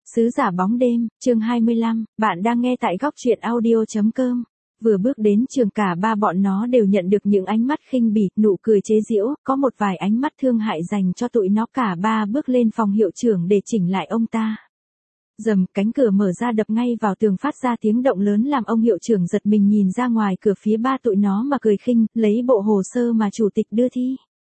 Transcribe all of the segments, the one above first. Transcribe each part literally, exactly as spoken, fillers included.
Sứ giả bóng đêm, chương hai mươi lăm, bạn đang nghe tại góc truyện audio chấm com. Vừa bước đến trường cả ba bọn nó đều nhận được những ánh mắt khinh bỉ, nụ cười chế giễu, có một vài ánh mắt thương hại dành cho tụi nó. Cả ba bước lên phòng hiệu trưởng để chỉnh lại ông ta. Dầm, cánh cửa mở ra đập ngay vào tường phát ra tiếng động lớn làm ông hiệu trưởng giật mình nhìn ra ngoài cửa phía ba tụi nó mà cười khinh, lấy bộ hồ sơ mà chủ tịch đưa thi.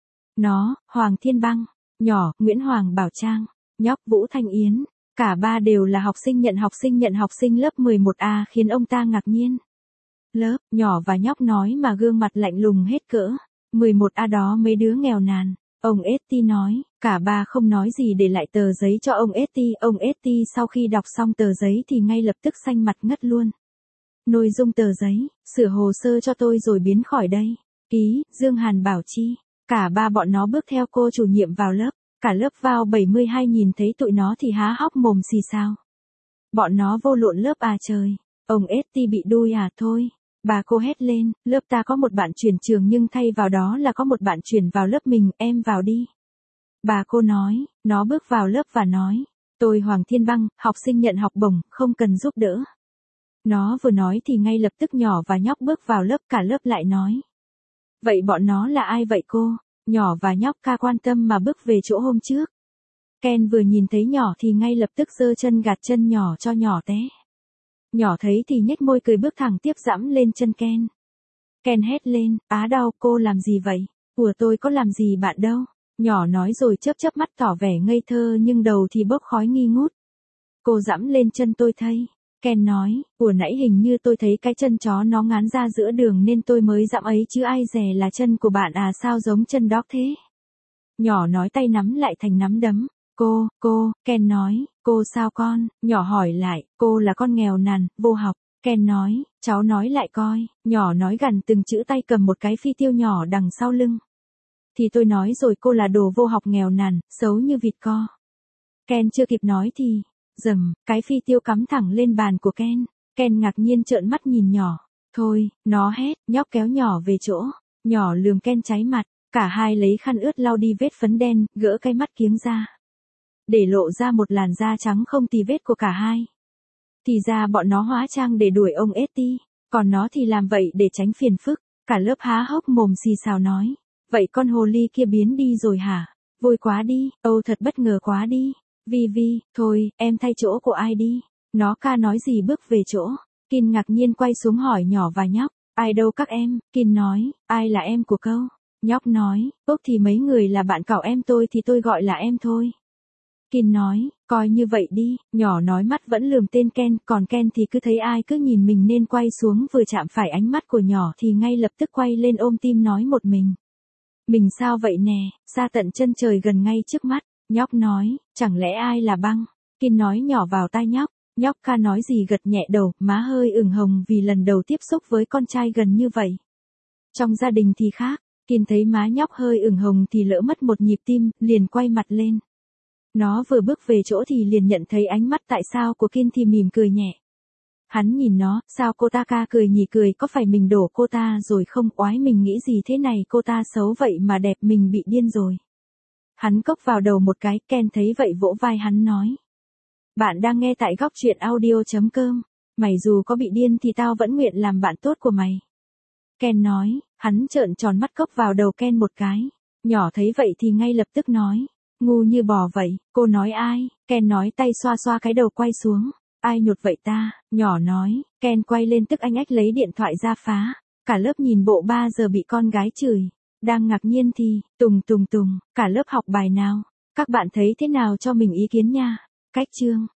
Nó, Hoàng Thiên Băng, nhỏ, Nguyễn Hoàng Bảo Trang, nhóc Vũ Thanh Yến. Cả ba đều là học sinh nhận học sinh nhận học sinh lớp mười một A khiến ông ta ngạc nhiên. Lớp, nhỏ và nhóc nói mà gương mặt lạnh lùng hết cỡ. mười một A đó mấy đứa nghèo nàn. Ông Esti nói, cả ba không nói gì để lại tờ giấy cho ông Esti. Ông Esti sau khi đọc xong tờ giấy thì ngay lập tức xanh mặt ngất luôn. Nội dung tờ giấy, sửa hồ sơ cho tôi rồi biến khỏi đây. Ký, Dương Hàn Bảo Chi. Cả ba bọn nó bước theo cô chủ nhiệm vào lớp. Cả lớp vào bảy mươi hai nhìn thấy tụi nó thì há hốc mồm xì xào. Bọn nó vô lộn lớp à trời. Ông Esti bị đuôi à thôi. Bà cô hét lên, lớp ta có một bạn chuyển trường nhưng thay vào đó là có một bạn chuyển vào lớp mình, em vào đi. Bà cô nói, nó bước vào lớp và nói, tôi Hoàng Thiên Băng, học sinh nhận học bổng, không cần giúp đỡ. Nó vừa nói thì ngay lập tức nhỏ và nhóc bước vào lớp, cả lớp lại nói. Vậy bọn nó là ai vậy cô? Nhỏ và nhóc ca quan tâm mà bước về chỗ hôm trước. Ken vừa nhìn thấy nhỏ thì ngay lập tức giơ chân gạt chân nhỏ cho nhỏ té. Nhỏ thấy thì nhếch môi cười bước thẳng tiếp dẫm lên chân Ken. Ken hét lên, á đau, cô làm gì vậy? Của tôi có làm gì bạn đâu. Nhỏ nói rồi chớp chớp mắt tỏ vẻ ngây thơ nhưng đầu thì bốc khói nghi ngút. Cô dẫm lên chân tôi thay. Ken nói, vừa nãy hình như tôi thấy cái chân chó nó ngán ra giữa đường nên tôi mới dẫm ấy chứ ai dè là chân của bạn à, sao giống chân dog thế? Nhỏ nói tay nắm lại thành nắm đấm. Cô, cô, Ken nói, cô sao con? Nhỏ hỏi lại, cô là con nghèo nàn, vô học. Ken nói, cháu nói lại coi. Nhỏ nói gần từng chữ tay cầm một cái phi tiêu nhỏ đằng sau lưng. Thì tôi nói rồi, cô là đồ vô học nghèo nàn, xấu như vịt co. Ken chưa kịp nói thì, dầm, cái phi tiêu cắm thẳng lên bàn của Ken. Ken ngạc nhiên trợn mắt nhìn nhỏ. Thôi, nó hét, nhóc kéo nhỏ về chỗ. Nhỏ lườm Ken cháy mặt. Cả hai lấy khăn ướt lau đi vết phấn đen, gỡ cái mắt kiếng ra. Để lộ ra một làn da trắng không tì vết của cả hai. Thì ra bọn nó hóa trang để đuổi ông Esti. Còn nó thì làm vậy để tránh phiền phức. Cả lớp há hốc mồm xì xào nói. Vậy con hồ ly kia biến đi rồi hả? Vui quá đi, âu thật bất ngờ quá đi. Vi Vi, thôi, em thay chỗ của ai đi. Nó ca nói gì bước về chỗ. Kin ngạc nhiên quay xuống hỏi nhỏ và nhóc. Ai đâu các em? Kin nói, ai là em của câu? Nhóc nói, ốc thì mấy người là bạn cậu em tôi thì tôi gọi là em thôi. Kin nói, coi như vậy đi. Nhỏ nói mắt vẫn lườm tên Ken, còn Ken thì cứ thấy ai cứ nhìn mình nên quay xuống, vừa chạm phải ánh mắt của nhỏ thì ngay lập tức quay lên ôm tim nói một mình. Mình sao vậy nè, xa tận chân trời gần ngay trước mắt. Nhóc nói, chẳng lẽ ai là Băng? Kin nói nhỏ vào tai nhóc. Nhóc ca nói gì gật nhẹ đầu, má hơi ửng hồng vì lần đầu tiếp xúc với con trai gần như vậy. Trong gia đình thì khác, Kin thấy má nhóc hơi ửng hồng thì lỡ mất một nhịp tim, liền quay mặt lên. Nó vừa bước về chỗ thì liền nhận thấy ánh mắt tại sao của Kin thì mỉm cười nhẹ. Hắn nhìn nó, sao cô ta ca cười nhỉ, cười có phải mình đổ cô ta rồi không? Oái, mình nghĩ gì thế này, cô ta xấu vậy mà đẹp, mình bị điên rồi. Hắn cốc vào đầu một cái. Ken thấy vậy vỗ vai hắn nói. Bạn đang nghe tại góc truyện audio chấm com. Mày dù có bị điên thì tao vẫn nguyện làm bạn tốt của mày. Ken nói, hắn trợn tròn mắt cốc vào đầu Ken một cái. Nhỏ thấy vậy thì ngay lập tức nói. Ngu như bò vậy, cô nói ai? Ken nói tay xoa xoa cái đầu quay xuống. Ai nhột vậy ta? Nhỏ nói. Ken quay lên tức anh ách lấy điện thoại ra phá. Cả lớp nhìn bộ ba giờ bị con gái chửi. Đang ngạc nhiên thì, tùng tùng tùng, cả lớp học bài nào? Các bạn thấy thế nào cho mình ý kiến nha. Cách chương.